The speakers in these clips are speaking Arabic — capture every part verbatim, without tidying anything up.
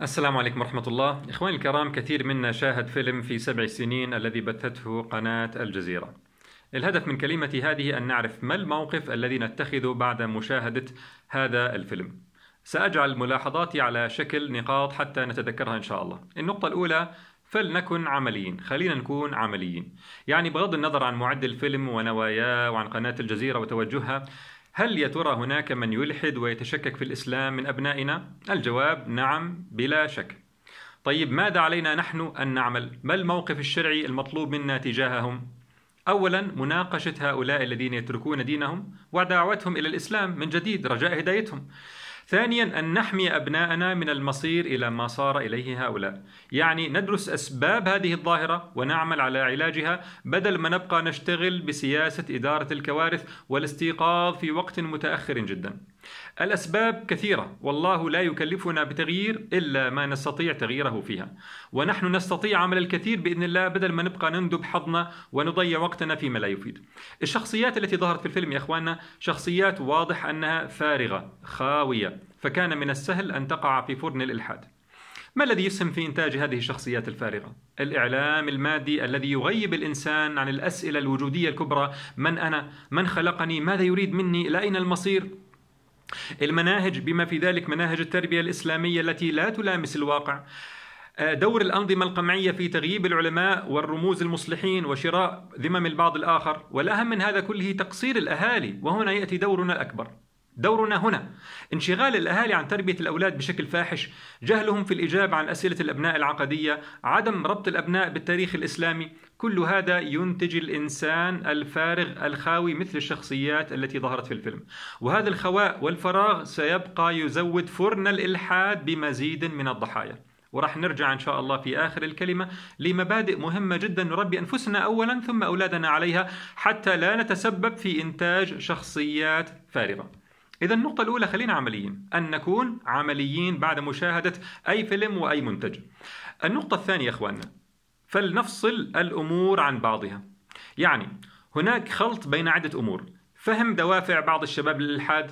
السلام عليكم ورحمة الله. إخواني الكرام، كثير منا شاهد فيلم في سبع سنين الذي بثته قناة الجزيرة. الهدف من كلمتي هذه أن نعرف ما الموقف الذي نتخذه بعد مشاهدة هذا الفيلم. سأجعل ملاحظاتي على شكل نقاط حتى نتذكرها إن شاء الله. النقطة الأولى: فلنكن عمليين، خلينا نكون عمليين. يعني بغض النظر عن معد الفيلم ونواياه وعن قناة الجزيرة وتوجهها، هل يا ترى هناك من يلحد ويتشكك في الإسلام من أبنائنا؟ الجواب نعم بلا شك. طيب ماذا علينا نحن أن نعمل؟ ما الموقف الشرعي المطلوب منا تجاههم؟ أولا، مناقشة هؤلاء الذين يتركون دينهم ودعوتهم إلى الإسلام من جديد رجاء هدايتهم. ثانيا، أن نحمي أبناءنا من المصير إلى ما صار إليه هؤلاء. يعني ندرس أسباب هذه الظاهرة ونعمل على علاجها، بدل ما نبقى نشتغل بسياسة إدارة الكوارث والاستيقاظ في وقت متأخر جدا. الأسباب كثيرة، والله لا يكلفنا بتغيير إلا ما نستطيع تغييره فيها، ونحن نستطيع عمل الكثير بإذن الله بدل ما نبقى نندب حظنا ونضيع وقتنا فيما لا يفيد. الشخصيات التي ظهرت في الفيلم يا أخواننا شخصيات واضح أنها فارغة خاوية، فكان من السهل أن تقع في فرن الإلحاد. ما الذي يسهم في إنتاج هذه الشخصيات الفارغة؟ الإعلام المادي الذي يغيب الإنسان عن الأسئلة الوجودية الكبرى: من أنا؟ من خلقني؟ ماذا يريد مني؟ إلى أين المصير؟ المناهج بما في ذلك مناهج التربية الإسلامية التي لا تلامس الواقع. دور الأنظمة القمعية في تغييب العلماء والرموز المصلحين وشراء ذمم البعض الآخر. والأهم من هذا كله تقصير الأهالي، وهنا يأتي دورنا الأكبر. دورنا هنا انشغال الأهالي عن تربية الأولاد بشكل فاحش، جهلهم في الإجابة عن أسئلة الأبناء العقدية، عدم ربط الأبناء بالتاريخ الإسلامي. كل هذا ينتج الإنسان الفارغ الخاوي مثل الشخصيات التي ظهرت في الفيلم، وهذا الخواء والفراغ سيبقى يزود فرن الإلحاد بمزيد من الضحايا. ورح نرجع إن شاء الله في آخر الكلمة لمبادئ مهمة جدا نربي أنفسنا أولا ثم أولادنا عليها، حتى لا نتسبب في إنتاج شخصيات فارغة. إذا النقطة الأولى: خلينا عمليين، أن نكون عمليين بعد مشاهدة أي فيلم وأي منتج. النقطة الثانية أخواننا: فلنفصل الأمور عن بعضها. يعني هناك خلط بين عدة أمور: فهم دوافع بعض الشباب للإلحاد،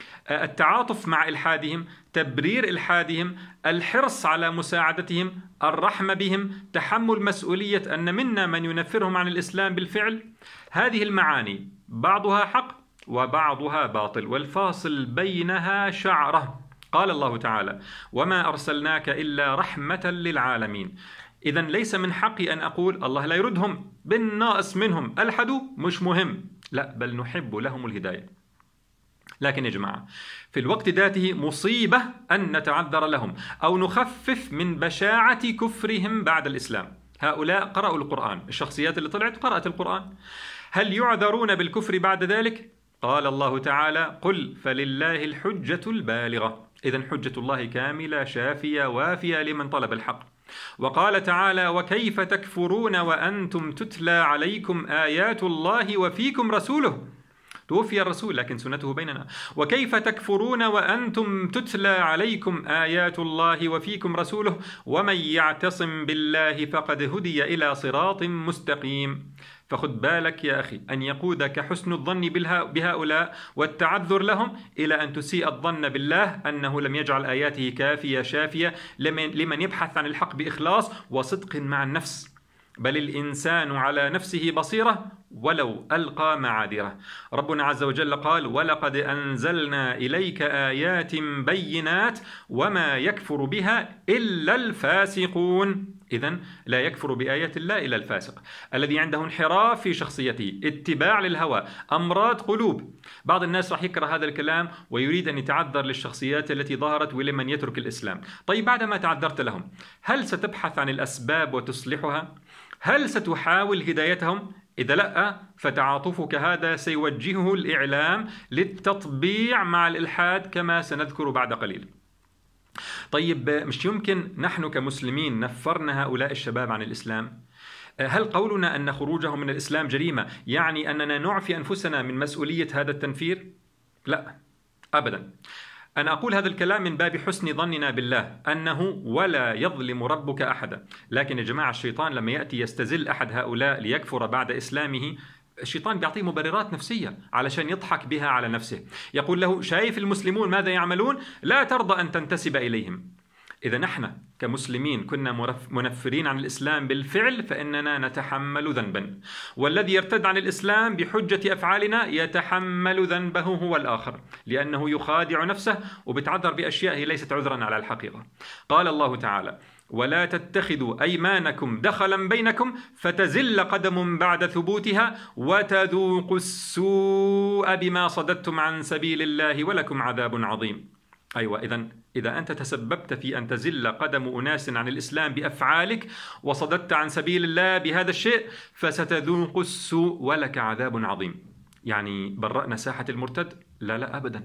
التعاطف مع إلحادهم، تبرير إلحادهم، الحرص على مساعدتهم، الرحمة بهم، تحمل مسؤولية أن منا من ينفرهم عن الإسلام بالفعل. هذه المعاني بعضها حق وبعضها باطل، والفاصل بينها شعرة. قال الله تعالى: وما أرسلناك إلا رحمة للعالمين. إذن ليس من حقي أن أقول الله لا يردهم، بالناقص منهم، ألحدوا مش مهم، لا، بل نحب لهم الهداية. لكن يا جماعة في الوقت ذاته مصيبة أن نتعذر لهم أو نخفف من بشاعة كفرهم بعد الإسلام. هؤلاء قرأوا القرآن، الشخصيات اللي طلعت قرأت القرآن، هل يعذرون بالكفر بعد ذلك؟ قال الله تعالى: قل فلله الحجة البالغة. إذن حجة الله كاملة شافية وافية لمن طلب الحق. وقال تعالى: وكيف تكفرون وأنتم تتلى عليكم آيات الله وفيكم رسوله. توفي الرسول لكن سنته بيننا. وكيف تكفرون وأنتم تتلى عليكم آيات الله وفيكم رسوله ومن يعتصم بالله فقد هدي إلى صراط مستقيم. فخذ بالك يا أخي أن يقودك حسن الظن بهؤلاء والتعذر لهم إلى أن تسيء الظن بالله أنه لم يجعل آياته كافية شافية لمن يبحث عن الحق بإخلاص وصدق مع النفس. بل الإنسان على نفسه بصيرة ولو ألقى معاذيره. ربنا عز وجل قال: ولقد أنزلنا إليك آيات بينات وما يكفر بها إلا الفاسقون. إذن لا يكفر بآيات الله إلا الفاسق الذي عنده انحراف في شخصيته، اتباع للهوى، أمراض قلوب. بعض الناس راح يكره هذا الكلام ويريد أن يتعذر للشخصيات التي ظهرت ولمن يترك الإسلام. طيب بعدما تعذرت لهم، هل ستبحث عن الأسباب وتصلحها؟ هل ستحاول هدايتهم؟ إذا لا، فتعاطفك هذا سيوجهه الإعلام للتطبيع مع الإلحاد كما سنذكر بعد قليل. طيب مش يمكن نحن كمسلمين نفرنا هؤلاء الشباب عن الإسلام؟ هل قولنا أن خروجهم من الإسلام جريمة يعني أننا نعفي أنفسنا من مسؤولية هذا التنفير؟ لا أبدا. أنا أقول هذا الكلام من باب حسن ظننا بالله أنه ولا يظلم ربك أحدا. لكن يا جماعة الشيطان لما يأتي يستزل أحد هؤلاء ليكفر بعد إسلامه، الشيطان بيعطيه مبررات نفسية علشان يضحك بها على نفسه. يقول له: شايف المسلمون ماذا يعملون؟ لا ترضى أن تنتسب إليهم. إذا نحن كمسلمين كنا منفرين عن الإسلام بالفعل فإننا نتحمل ذنبا، والذي يرتد عن الإسلام بحجة أفعالنا يتحمل ذنبه هو الآخر، لأنه يخادع نفسه وبتعذر بأشياء هي ليست عذرا على الحقيقة. قال الله تعالى: ولا تتخذوا أيمانكم دخلا بينكم فتزل قدم بعد ثبوتها وتذوقوا السوء بما صددتم عن سبيل الله ولكم عذاب عظيم. أيوة، إذا إذا أنت تسببت في أن تزل قدم أناس عن الإسلام بأفعالك وصددت عن سبيل الله بهذا الشيء فستذوق السوء ولك عذاب عظيم. يعني برأنا ساحة المرتد؟ لا لا أبدا.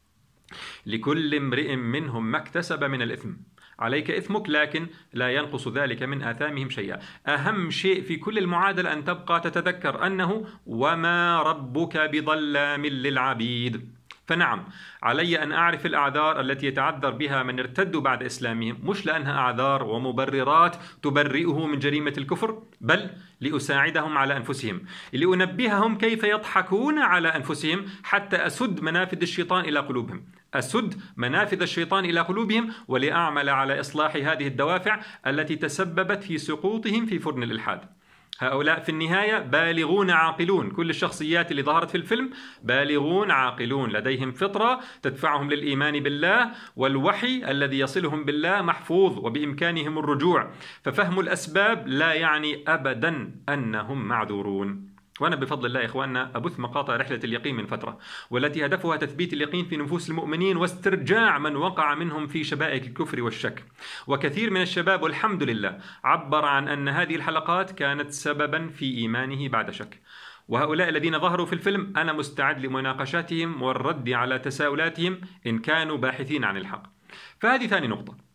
لكل امرئ منهم ما اكتسب من الإثم، عليك إثمك لكن لا ينقص ذلك من آثامهم شيئا. أهم شيء في كل المعادلة أن تبقى تتذكر أنه وما ربك بظلام للعبيد. فنعم، علي أن أعرف الأعذار التي يتعذر بها من ارتدوا بعد إسلامهم، مش لأنها أعذار ومبررات تبرئه من جريمة الكفر، بل لأساعدهم على أنفسهم، لأنبههم كيف يضحكون على أنفسهم حتى أسد منافذ الشيطان إلى قلوبهم أسد منافذ الشيطان إلى قلوبهم ولأعمل على إصلاح هذه الدوافع التي تسببت في سقوطهم في فرن الإلحاد. هؤلاء في النهاية بالغون عاقلون، كل الشخصيات اللي ظهرت في الفيلم بالغون عاقلون لديهم فطرة تدفعهم للإيمان بالله، والوحي الذي يصلهم بالله محفوظ وبإمكانهم الرجوع، ففهم الأسباب لا يعني أبدا أنهم معذورون. وأنا بفضل الله يا إخواننا أبث مقاطع رحلة اليقين من فترة، والتي هدفها تثبيت اليقين في نفوس المؤمنين واسترجاع من وقع منهم في شبائك الكفر والشك. وكثير من الشباب والحمد لله عبر عن أن هذه الحلقات كانت سببا في إيمانه بعد شك. وهؤلاء الذين ظهروا في الفيلم أنا مستعد لمناقشاتهم والرد على تساؤلاتهم إن كانوا باحثين عن الحق. فهذه ثاني نقطة،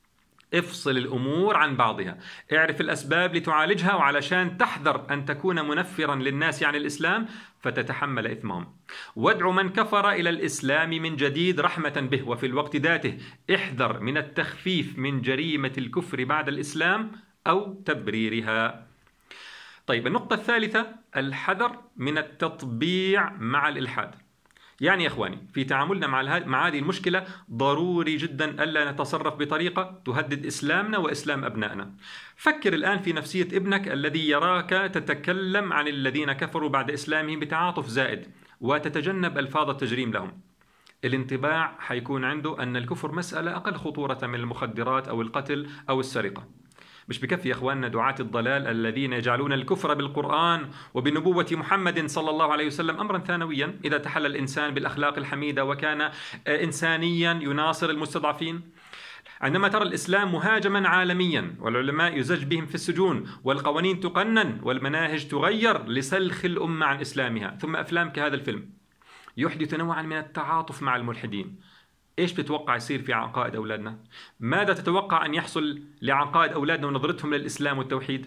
افصل الأمور عن بعضها، اعرف الأسباب لتعالجها، وعلشان تحذر أن تكون منفرا للناس عن الإسلام فتتحمل إثمهم. وادع من كفر إلى الإسلام من جديد رحمة به، وفي الوقت ذاته احذر من التخفيف من جريمة الكفر بعد الإسلام أو تبريرها. طيب، النقطة الثالثة الحذر من التطبيع مع الإلحاد. يعني يا إخواني، في تعاملنا مع مع هذه المشكلة ضروري جدا ألا نتصرف بطريقة تهدد إسلامنا وإسلام أبنائنا. فكر الآن في نفسية ابنك الذي يراك تتكلم عن الذين كفروا بعد إسلامهم بتعاطف زائد وتتجنب ألفاظ التجريم لهم. الانطباع حيكون عنده أن الكفر مسألة أقل خطورة من المخدرات أو القتل أو السرقة. مش بكفي يا إخواننا دعاة الضلال الذين يجعلون الكفر بالقرآن وبنبوة محمد صلى الله عليه وسلم أمرا ثانويا إذا تحلى الإنسان بالأخلاق الحميدة وكان إنسانيا يناصر المستضعفين. عندما ترى الإسلام مهاجما عالميا والعلماء يزج بهم في السجون والقوانين تقنن والمناهج تغير لسلخ الأمة عن إسلامها، ثم أفلام كهذا الفيلم يحدث نوعا من التعاطف مع الملحدين، إيش بتتوقع يصير في عقائد أولادنا؟ ماذا تتوقع أن يحصل لعقائد أولادنا ونظرتهم للإسلام والتوحيد؟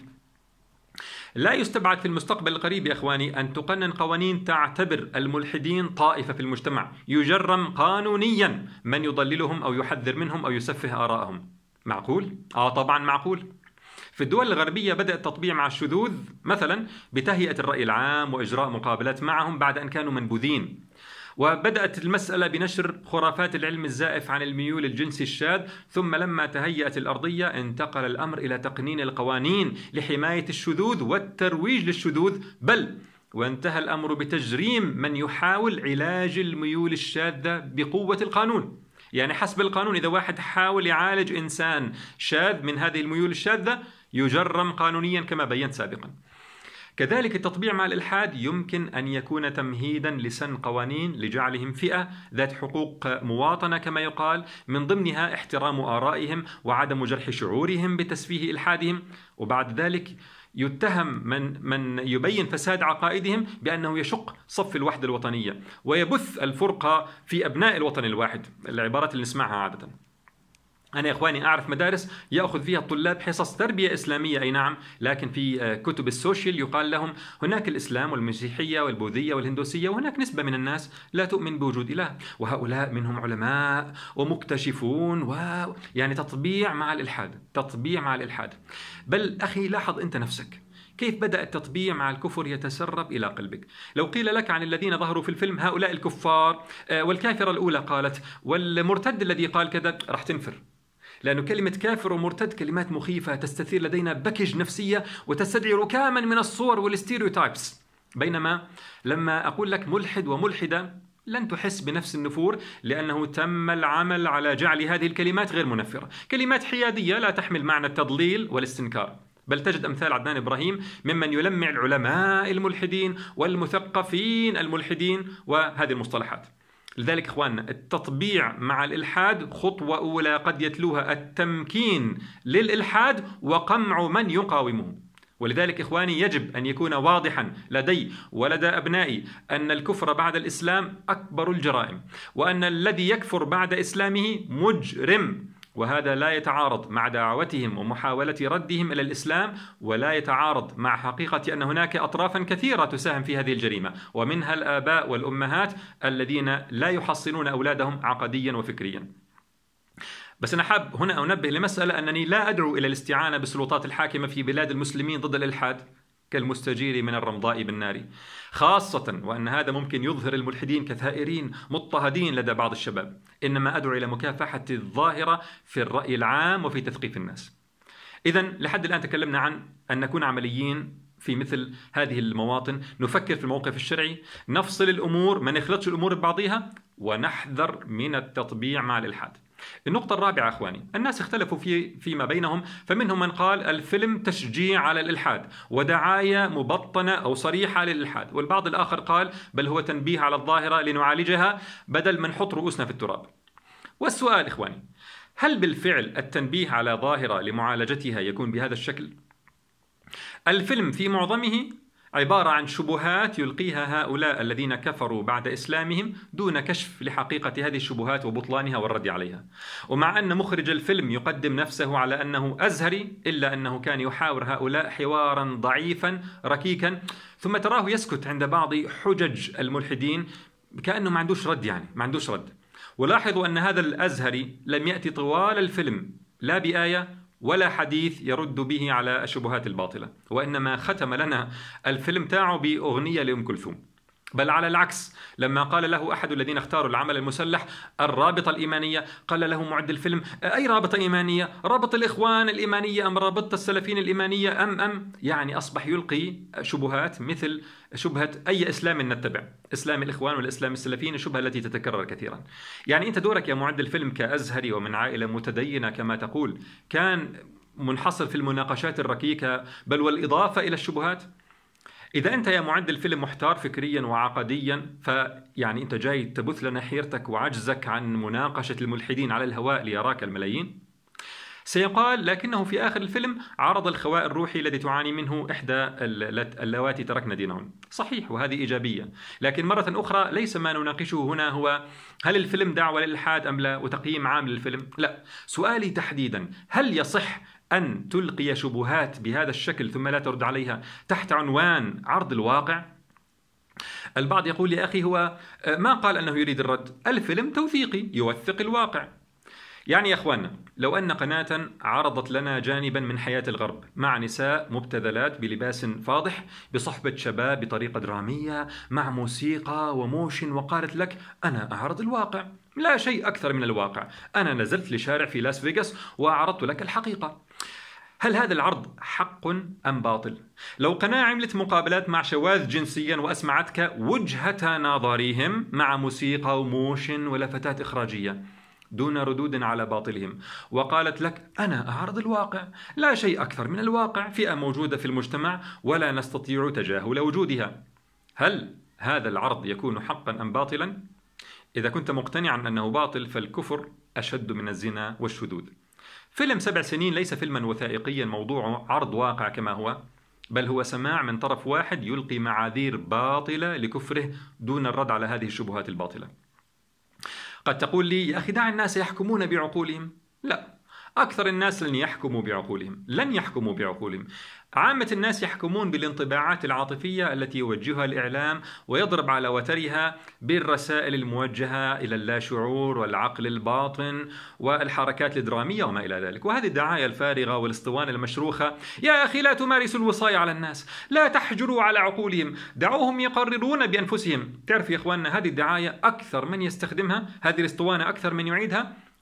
لا يستبعد في المستقبل القريب يا إخواني أن تقنن قوانين تعتبر الملحدين طائفة في المجتمع، يجرم قانونيا من يضللهم أو يحذر منهم أو يسفه آراءهم. معقول؟ آه طبعا معقول. في الدول الغربية بدأ التطبيع مع الشذوذ مثلا بتهيئة الرأي العام وإجراء مقابلات معهم بعد أن كانوا منبوذين. وبدأت المسألة بنشر خرافات العلم الزائف عن الميول الجنسي الشاذ، ثم لما تهيأت الأرضية انتقل الأمر إلى تقنين القوانين لحماية الشذوذ والترويج للشذوذ، بل وانتهى الأمر بتجريم من يحاول علاج الميول الشاذة بقوة القانون. يعني حسب القانون إذا واحد حاول يعالج إنسان شاذ من هذه الميول الشاذة يجرم قانونيا كما بينت سابقا. كذلك التطبيع مع الإلحاد يمكن أن يكون تمهيدا لسن قوانين لجعلهم فئة ذات حقوق مواطنة كما يقال، من ضمنها احترام آرائهم وعدم جرح شعورهم بتسفيه إلحادهم، وبعد ذلك يتهم من من يبين فساد عقائدهم بأنه يشق صف الوحدة الوطنية ويبث الفرقة في أبناء الوطن الواحد، العبارات اللي نسمعها عادة. أنا يا إخواني أعرف مدارس يأخذ فيها الطلاب حصص تربية إسلامية، أي نعم، لكن في كتب السوشيال يقال لهم هناك الإسلام والمسيحية والبوذية والهندوسية، وهناك نسبة من الناس لا تؤمن بوجود إله، وهؤلاء منهم علماء ومكتشفون، و يعني تطبيع مع الإلحاد، تطبيع مع الإلحاد. بل أخي لاحظ أنت نفسك كيف بدأ التطبيع مع الكفر يتسرب إلى قلبك. لو قيل لك عن الذين ظهروا في الفيلم هؤلاء الكفار والكافرة الأولى قالت والمرتد الذي قال كذا، راح تنفر. لأن كلمة كافر ومرتد كلمات مخيفة تستثير لدينا بكج نفسية وتستدعي ركاما من الصور والستيريوتايبس. بينما لما أقول لك ملحد وملحدة لن تحس بنفس النفور، لأنه تم العمل على جعل هذه الكلمات غير منفرة، كلمات حيادية لا تحمل معنى التضليل والاستنكار. بل تجد أمثال عدنان إبراهيم ممن يلمع العلماء الملحدين والمثقفين الملحدين وهذه المصطلحات. لذلك إخواننا، التطبيع مع الإلحاد خطوة أولى قد يتلوها التمكين للإلحاد وقمع من يقاومه. ولذلك إخواني، يجب أن يكون واضحا لدي ولدى أبنائي أن الكفر بعد الإسلام أكبر الجرائم، وأن الذي يكفر بعد إسلامه مجرم، وهذا لا يتعارض مع دعوتهم ومحاولة ردهم إلى الإسلام، ولا يتعارض مع حقيقة أن هناك أطرافا كثيرة تساهم في هذه الجريمة، ومنها الآباء والأمهات الذين لا يحصنون أولادهم عقديا وفكريا. بس أنا حاب هنا أنبه لمسألة، أنني لا أدعو إلى الاستعانة بالسلطات الحاكمة في بلاد المسلمين ضد الإلحاد كالمستجير من الرمضاء بالنار، خاصة وأن هذا ممكن يظهر الملحدين كثائرين مضطهدين لدى بعض الشباب. إنما أدعو إلى مكافحة الظاهرة في الرأي العام وفي تثقيف الناس. إذن لحد الآن تكلمنا عن أن نكون عمليين في مثل هذه المواطن، نفكر في الموقف الشرعي، نفصل الأمور، ما نخلطش الأمور ببعضها، ونحذر من التطبيع مع الإلحاد. النقطة الرابعة أخواني، الناس اختلفوا في فيما بينهم، فمنهم من قال الفيلم تشجيع على الإلحاد ودعاية مبطنة أو صريحة للإلحاد، والبعض الآخر قال بل هو تنبيه على الظاهرة لنعالجها بدل من نحط رؤوسنا في التراب. والسؤال إخواني، هل بالفعل التنبيه على ظاهرة لمعالجتها يكون بهذا الشكل؟ الفيلم في معظمه عبارة عن شبهات يلقيها هؤلاء الذين كفروا بعد إسلامهم دون كشف لحقيقة هذه الشبهات وبطلانها والرد عليها. ومع أن مخرج الفيلم يقدم نفسه على أنه أزهري، إلا أنه كان يحاور هؤلاء حوارا ضعيفا ركيكا، ثم تراه يسكت عند بعض حجج الملحدين كأنه ما عندوش رد، يعني ما عندوش رد. ولاحظوا أن هذا الأزهري لم يأتي طوال الفيلم لا بآية ولا حديث يرد به على الشبهات الباطلة، وإنما ختم لنا الفيلم تاعه بأغنية لأم كلثوم. بل على العكس، لما قال له أحد الذين اختاروا العمل المسلح الرابطة الإيمانية، قال له معد الفيلم أي رابطة إيمانية؟ رابطة الإخوان الإيمانية أم رابطة السلفيين الإيمانية أم أم يعني أصبح يلقي شبهات مثل شبهة أي إسلام نتبع، إسلام الإخوان والإسلام السلفيين، الشبهة التي تتكرر كثيرا. يعني أنت دورك يا معد الفيلم كأزهري ومن عائلة متدينة كما تقول كان منحصر في المناقشات الركيكة بل والإضافة إلى الشبهات. إذا أنت يا معد الفيلم محتار فكريا وعقديا، فيعني أنت جاي تبث لنا حيرتك وعجزك عن مناقشة الملحدين على الهواء ليراك الملايين. سيقال لكنه في آخر الفيلم عرض الخواء الروحي الذي تعاني منه إحدى اللواتي تركن دينهن. صحيح، وهذه إيجابية، لكن مرة أخرى ليس ما نناقشه هنا هو هل الفيلم دعوة للإلحاد أم لا وتقييم عام للفيلم. لا، سؤالي تحديدا، هل يصح أن تلقي شبهات بهذا الشكل ثم لا ترد عليها تحت عنوان عرض الواقع؟ البعض يقول يا أخي هو ما قال أنه يريد الرد، الفيلم توثيقي يوثق الواقع. يعني يا أخواننا، لو أن قناة عرضت لنا جانبا من حياة الغرب مع نساء مبتذلات بلباس فاضح بصحبة شباب بطريقة درامية مع موسيقى وموشن، وقالت لك أنا أعرض الواقع، لا شيء أكثر من الواقع، أنا نزلت لشارع في لاس فيغاس وعرضت لك الحقيقة، هل هذا العرض حق أم باطل؟ لو قناة عملت مقابلات مع شواذ جنسيا وأسمعتك وجهة نظرهم مع موسيقى وموشن ولفتات إخراجية دون ردود على باطلهم، وقالت لك أنا أعرض الواقع، لا شيء أكثر من الواقع، فئة موجودة في المجتمع ولا نستطيع تجاهل وجودها، هل هذا العرض يكون حقا أم باطلا؟ إذا كنت مقتنعا أنه باطل فالكفر أشد من الزنا والشذوذ. فيلم سبع سنين ليس فيلما وثائقيا موضوعه عرض واقع كما هو، بل هو سماع من طرف واحد يلقي معاذير باطلة لكفره دون الرد على هذه الشبهات الباطلة. قد تقول لي يا أخي دع الناس يحكمون بعقولهم. لا، أكثر الناس لن يحكموا بعقولهم، لن يحكموا بعقولهم. عامة الناس يحكمون بالانطباعات العاطفية التي يوجهها الإعلام ويضرب على وترها بالرسائل الموجهة إلى اللاشعور والعقل الباطن والحركات الدرامية وما إلى ذلك. وهذه الدعاية الفارغة والاسطوانة المشروخة، يا أخي لا تمارسوا الوصاية على الناس، لا تحجروا على عقولهم، دعوهم يقررون بأنفسهم. تعرف يا إخواننا، هذه الدعاية أكثر من يستخدمها، هذه الاسطوانة أكثر من يعيدها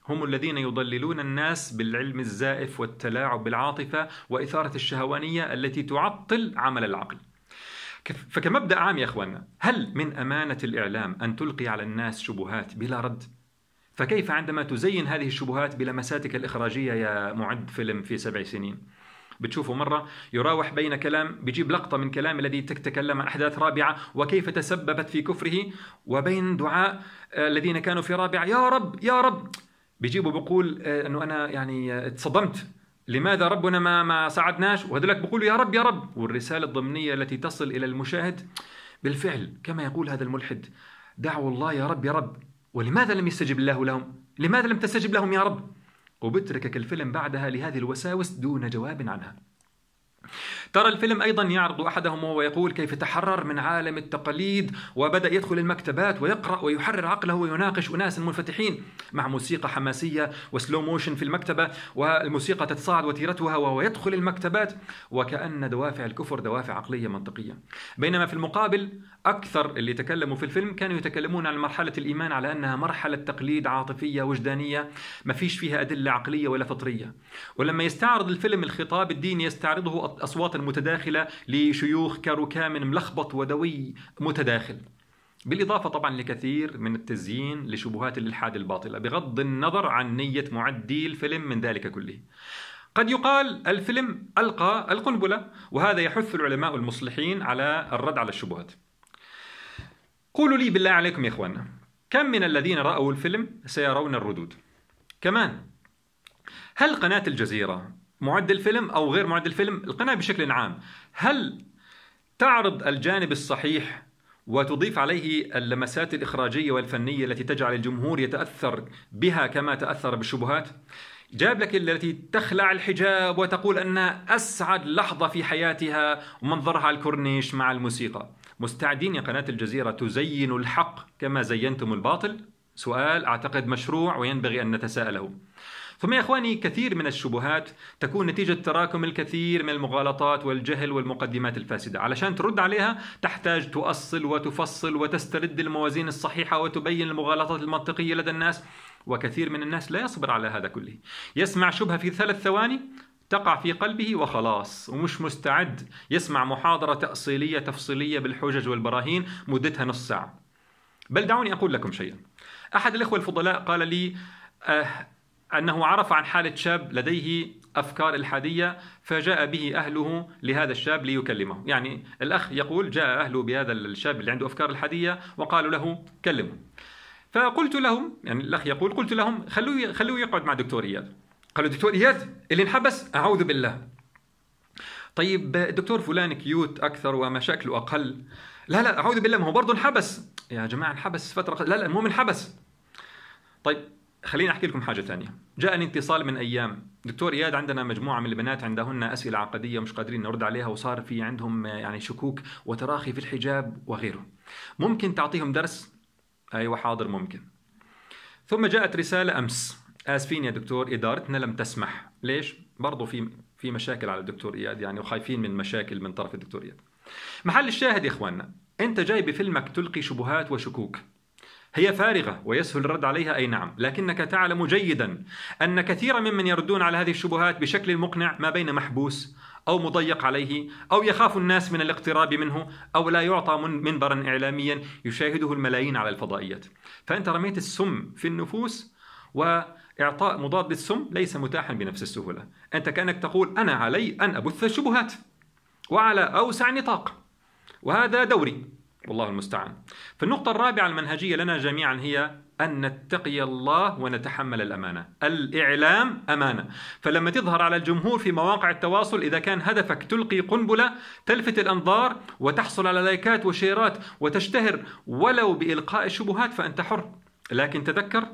هم الذين يضللون الناس بالعلم الزائف والتلاعب بالعاطفة وإثارة الشهوانية التي تعطل عمل العقل. فكمبدأ عام يا أخواننا، هل من أمانة الإعلام أن تلقي على الناس شبهات بلا رد؟ فكيف عندما تزين هذه الشبهات بلمساتك الإخراجية يا معد فيلم في سبع سنين؟ بتشوفوا مرة يراوح بين كلام، بيجيب لقطة من كلام الذي تتكلم عن أحداث رابعة وكيف تسببت في كفره، وبين دعاء الذين كانوا في رابعة يا رب يا رب، بيجيبوا بيقول أنه أنا يعني اتصدمت، لماذا ربنا ما ما ساعدناش، وهذولك بيقولوا يا رب يا رب، والرسالة الضمنية التي تصل إلى المشاهد بالفعل كما يقول هذا الملحد: دعوا الله يا رب يا رب، ولماذا لم يستجب الله لهم؟ لماذا لم تستجب لهم يا رب؟ وبتركك الفيلم بعدها لهذه الوساوس دون جواب عنها. ترى الفيلم أيضا يعرض أحدهم وهو يقول كيف تحرر من عالم التقاليد وبدأ يدخل المكتبات ويقرأ ويحرر عقله ويناقش أناس منفتحين مع موسيقى حماسية وسلو موشن في المكتبة، والموسيقى تتصاعد وتيرتها وهو يدخل المكتبات، وكأن دوافع الكفر دوافع عقلية منطقية. بينما في المقابل أكثر اللي تكلموا في الفيلم كانوا يتكلمون عن مرحلة الإيمان على أنها مرحلة تقليد عاطفية وجدانية ما فيش فيها أدلة عقلية ولا فطرية. ولما يستعرض الفيلم الخطاب الديني يستعرضه أصوات متداخلة لشيوخ كركام ملخبط ودوي متداخل، بالإضافة طبعا لكثير من التزيين لشبهات الإلحاد الباطلة، بغض النظر عن نية معدي الفيلم من ذلك كله. قد يقال الفيلم ألقى القنبلة، وهذا يحث العلماء المصلحين على الرد على الشبهات. قولوا لي بالله عليكم يا إخواننا، كم من الذين رأوا الفيلم سيرون الردود؟ كمان هل قناة الجزيرة معد الفيلم أو غير معد الفيلم، القناة بشكل عام، هل تعرض الجانب الصحيح وتضيف عليه اللمسات الإخراجية والفنية التي تجعل الجمهور يتأثر بها كما تأثر بالشبهات؟ جاب لك التي تخلع الحجاب وتقول أنها أسعد لحظة في حياتها ومنظرها على الكورنيش مع الموسيقى. مستعدين يا قناة الجزيرة تزينوا الحق كما زينتم الباطل؟ سؤال أعتقد مشروع وينبغي أن نتساءله. ثم يا إخواني، كثير من الشبهات تكون نتيجة تراكم الكثير من المغالطات والجهل والمقدمات الفاسدة. علشان ترد عليها تحتاج تؤصل وتفصل وتسترد الموازين الصحيحة وتبين المغالطات المنطقية لدى الناس، وكثير من الناس لا يصبر على هذا كله. يسمع شبهة في ثلاث ثواني تقع في قلبه وخلاص، ومش مستعد يسمع محاضرة تأصيلية تفصيلية بالحجج والبراهين مدتها نص ساعة. بل دعوني أقول لكم شيئا. أحد الإخوة الفضلاء قال لي آه أنه عرف عن حالة شاب لديه أفكار إلحادية فجاء به أهله لهذا الشاب ليكلمه. يعني الأخ يقول جاء أهله بهذا الشاب اللي عنده أفكار إلحادية وقالوا له كلمه. فقلت لهم، يعني الأخ يقول قلت لهم خلوه خلوه يقعد مع دكتور إياد. قالوا دكتور إياد اللي انحبس؟ أعوذ بالله. طيب دكتور فلان كيوت أكثر ومشاكله أقل. لا لا أعوذ بالله، ما هو برضه انحبس يا جماعة، انحبس فترة. لا لا مو انحبس. طيب خليني أحكي لكم حاجة ثانية. جاءني اتصال من أيام دكتور إياد، عندنا مجموعة من البنات عندهن أسئلة عقدية مش قادرين نرد عليها، وصار في عندهم يعني شكوك وتراخي في الحجاب وغيره، ممكن تعطيهم درس؟ أيوة حاضر ممكن. ثم جاءت رسالة أمس: آسفين يا دكتور إدارتنا لم تسمح. ليش؟ برضو في في مشاكل على الدكتور إياد يعني، وخايفين من مشاكل من طرف الدكتور إياد. محل الشاهد يا إخواننا، أنت جاي بفيلمك تلقي شبهات وشكوك هي فارغة ويسهل الرد عليها، أي نعم، لكنك تعلم جيدا أن كثيرا ممن يردون على هذه الشبهات بشكل مقنع ما بين محبوس أو مضيق عليه أو يخاف الناس من الاقتراب منه أو لا يعطى منبرا إعلاميا يشاهده الملايين على الفضائيات. فأنت رميت السم في النفوس، وإعطاء مضاد للسم ليس متاحا بنفس السهولة. أنت كأنك تقول أنا علي أن أبث الشبهات وعلى أوسع نطاق، وهذا دوري والله المستعان. فالنقطة الرابعة المنهجية لنا جميعا هي أن نتقي الله ونتحمل الأمانة. الإعلام أمانة، فلما تظهر على الجمهور في مواقع التواصل إذا كان هدفك تلقي قنبلة تلفت الأنظار وتحصل على لايكات وشيرات وتشتهر ولو بإلقاء الشبهات فأنت حر، لكن تذكر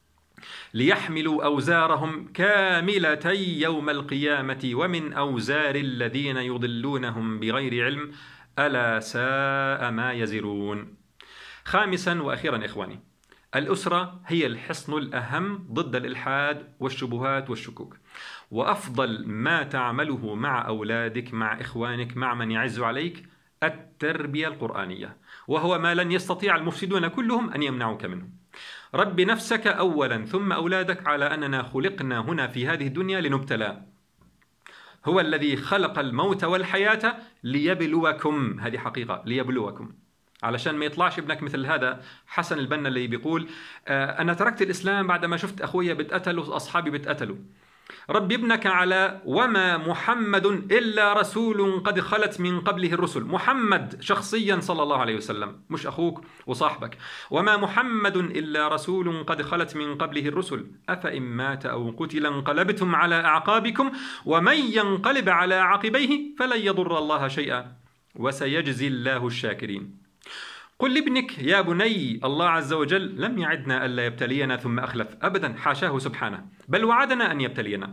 ليحملوا أوزارهم كاملة يوم القيامة ومن أوزار الذين يضلونهم بغير علم ألا ساء ما يزرون. خامسا وأخيرا إخواني، الأسرة هي الحصن الأهم ضد الإلحاد والشبهات والشكوك، وأفضل ما تعمله مع أولادك مع إخوانك مع من يعز عليك التربية القرآنية، وهو ما لن يستطيع المفسدون كلهم أن يمنعوك منه. رب نفسك أولا ثم أولادك على أننا خلقنا هنا في هذه الدنيا لنبتلى. هو الذي خلق الموت والحياة ليبلوكم، هذه حقيقة، ليبلوكم، علشان ما يطلعش ابنك مثل هذا حسن البنا اللي بيقول آه أنا تركت الإسلام بعد ما شفت أخويا بتقتلوا وأصحابي بتقتلوا. رب ابنك على وما محمد إلا رسول قد خلت من قبله الرسل، محمد شخصيا صلى الله عليه وسلم، مش أخوك وصاحبك. وما محمد إلا رسول قد خلت من قبله الرسل أفإن مات أو قتل انقلبتم على أعقابكم ومن ينقلب على عقبيه فلن يضر الله شيئا وسيجزي الله الشاكرين. قل لابنك يا بني الله عز وجل لم يعدنا ألا يبتلينا ثم أخلف، أبدا، حاشاه سبحانه، بل وعدنا أن يبتلينا.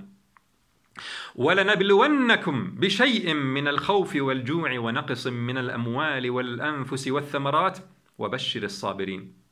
ولنبلونكم بشيء من الخوف والجوع ونقص من الأموال والأنفس والثمرات وبشر الصابرين.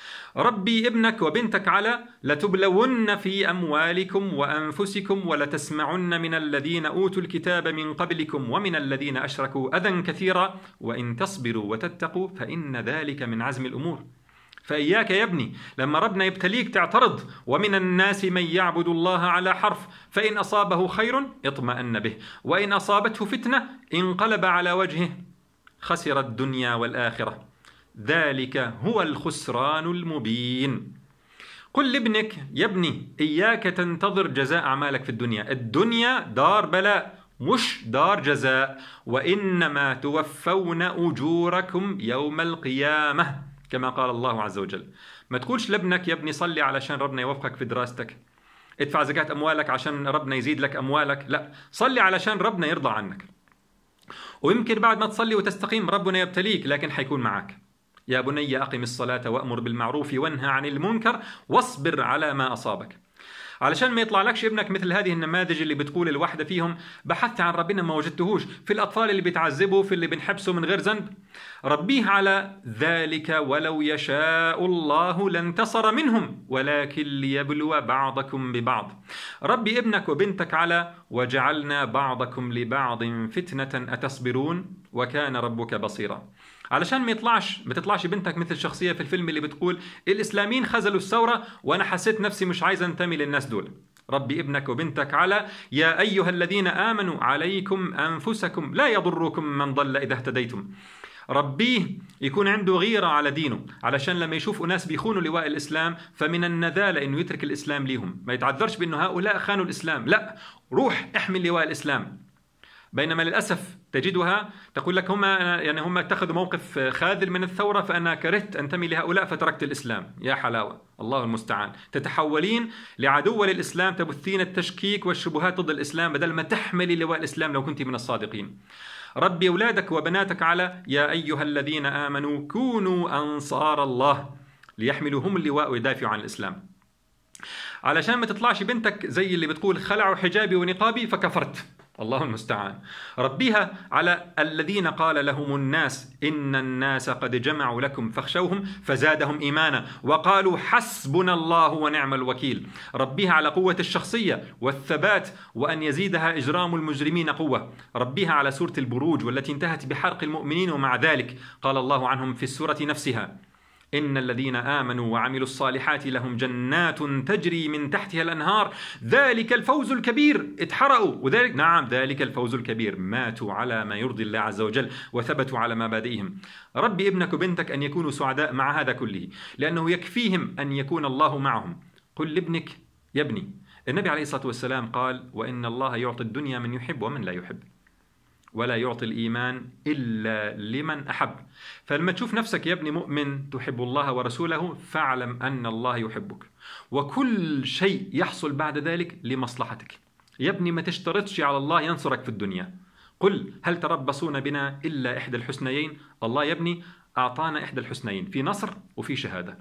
ربي ابنك وبنتك على لتبلون في أموالكم وأنفسكم ولتسمعن من الذين أوتوا الكتاب من قبلكم ومن الذين أشركوا أذى كثيرا وإن تصبروا وتتقوا فإن ذلك من عزم الأمور. فإياك يا ابني لما ربنا يبتليك تعترض. ومن الناس من يعبد الله على حرف فإن أصابه خير اطمأن به وإن أصابته فتنة انقلب على وجهه خسر الدنيا والآخرة ذلك هو الخسران المبين. قل لابنك يا ابني إياك تنتظر جزاء أعمالك في الدنيا، الدنيا دار بلاء مش دار جزاء، وإنما توفون أجوركم يوم القيامة كما قال الله عز وجل. ما تقولش لابنك يا ابني صلي علشان ربنا يوفقك في دراستك، ادفع زكاة أموالك عشان ربنا يزيد لك أموالك، لا، صلي علشان ربنا يرضى عنك. ويمكن بعد ما تصلي وتستقيم ربنا يبتليك لكن حيكون معك. يا بني أقم الصلاة وأمر بالمعروف وانهى عن المنكر واصبر على ما أصابك. علشان ما يطلع لكش ابنك مثل هذه النماذج اللي بتقول الواحدة فيهم بحثت عن ربنا ما وجدتهوش، في الأطفال اللي بيتعذبوا، في اللي بنحبسوا من غير ذنب. ربيه على ذلك ولو يشاء الله لانتصر منهم ولكن ليبلو بعضكم ببعض. ربي ابنك وبنتك على وجعلنا بعضكم لبعض فتنة أتصبرون وكان ربك بصيرا. علشان ما يطلعش ما تطلعش بنتك مثل شخصية في الفيلم اللي بتقول الإسلاميين خذلوا الثورة وأنا حسيت نفسي مش عايز أنتمي للناس دول. ربي ابنك وبنتك على يا أيها الذين آمنوا عليكم أنفسكم لا يضركم من ضل إذا اهتديتم. ربيه يكون عنده غيرة على دينه علشان لما يشوف ناس بيخونوا لواء الإسلام فمن النذالة إنه يترك الإسلام ليهم، ما يتعذرش بأنه هؤلاء خانوا الإسلام، لا، روح احمل لواء الإسلام. بينما للأسف تجدها تقول لك هم يعني هم اتخذوا موقف خاذل من الثورة فأنا كرهت أنتمي لهؤلاء فتركت الإسلام. يا حلاوة، الله المستعان، تتحولين لعدو للإسلام، تبثين التشكيك والشبهات ضد الإسلام بدل ما تحملي لواء الإسلام لو كنت من الصادقين. ربي أولادك وبناتك على يا أيها الذين آمنوا كونوا أنصار الله ليحملوا هم اللواء ويدافعوا عن الإسلام. علشان ما تطلعش بنتك زي اللي بتقول خلعوا حجابي ونقابي فكفرت، الله المستعان. ربيها على الذين قال لهم الناس إن الناس قد جمعوا لكم فاخشوهم فزادهم إيمانا وقالوا حسبنا الله ونعم الوكيل. ربيها على قوة الشخصية والثبات وأن يزيدها إجرام المجرمين قوة. ربيها على سورة البروج والتي انتهت بحرق المؤمنين ومع ذلك قال الله عنهم في السورة نفسها إن الذين آمنوا وعملوا الصالحات لهم جنات تجري من تحتها الأنهار ذلك الفوز الكبير. اتحرقوا وذلك نعم ذلك الفوز الكبير، ماتوا على ما يرضي الله عز وجل وثبتوا على مبادئهم. ربي ابنك وبنتك أن يكونوا سعداء مع هذا كله لأنه يكفيهم أن يكون الله معهم. قل لابنك يا ابني، النبي عليه الصلاة والسلام قال وإن الله يعطي الدنيا من يحب ومن لا يحب ولا يعطي الإيمان إلا لمن أحب. فلما تشوف نفسك يا ابني مؤمن تحب الله ورسوله فاعلم أن الله يحبك وكل شيء يحصل بعد ذلك لمصلحتك. يا ابني ما تشترطش على الله ينصرك في الدنيا. قل هل تربصون بنا إلا إحدى الحسنيين. الله يا ابني أعطانا إحدى الحسنيين، في نصر وفي شهادة.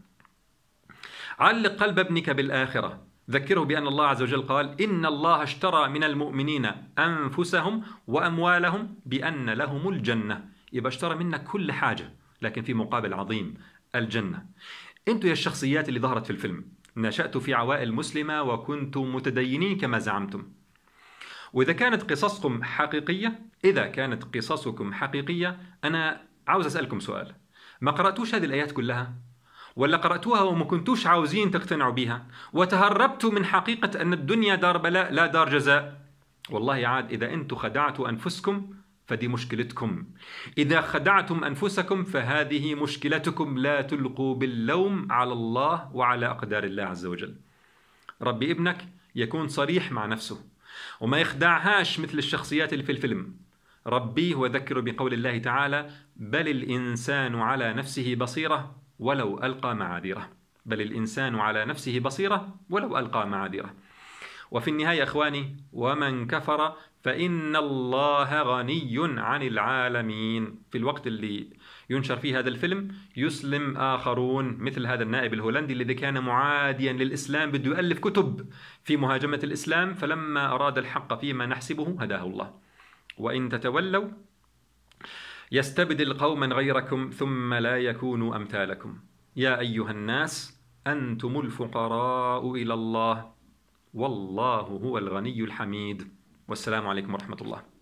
علق قلب ابنك بالآخرة، ذكره بأن الله عز وجل قال إن الله اشترى من المؤمنين أنفسهم وأموالهم بأن لهم الجنة. يبقى اشترى منك كل حاجة لكن في مقابل عظيم، الجنة. انتوا يا الشخصيات اللي ظهرت في الفيلم نشأتوا في عوائل مسلمة وكنتم متدينين كما زعمتم. وإذا كانت قصصكم حقيقية إذا كانت قصصكم حقيقية أنا عاوز أسألكم سؤال، ما قرأتوش هذه الآيات كلها؟ ولا قرأتوها وما كنتوش عاوزين تقتنعوا بها وتهربتوا من حقيقة أن الدنيا دار بلاء لا دار جزاء؟ والله عاد إذا أنتم خدعتوا أنفسكم فدي مشكلتكم، إذا خدعتم أنفسكم فهذه مشكلتكم. لا تلقوا باللوم على الله وعلى أقدار الله عز وجل. ربي ابنك يكون صريح مع نفسه وما يخدعهاش مثل الشخصيات اللي في الفيلم. ربيه وذكره بقول الله تعالى: بل الإنسان على نفسه بصيرة ولو ألقى معاذيره. بل الإنسان على نفسه بصيرة ولو ألقى معاذيره. وفي النهاية أخواني، ومن كفر فإن الله غني عن العالمين. في الوقت اللي ينشر فيه هذا الفيلم يسلم آخرون مثل هذا النائب الهولندي الذي كان معاديا للإسلام، بده يؤلف كتب في مهاجمة الإسلام، فلما أراد الحق فيما نحسبه هداه الله. وإن تتولوا يستبدل قوما غيركم ثم لا يكونوا أمثالكم. يا أيها الناس أنتم الفقراء إلى الله والله هو الغني الحميد. والسلام عليكم ورحمة الله.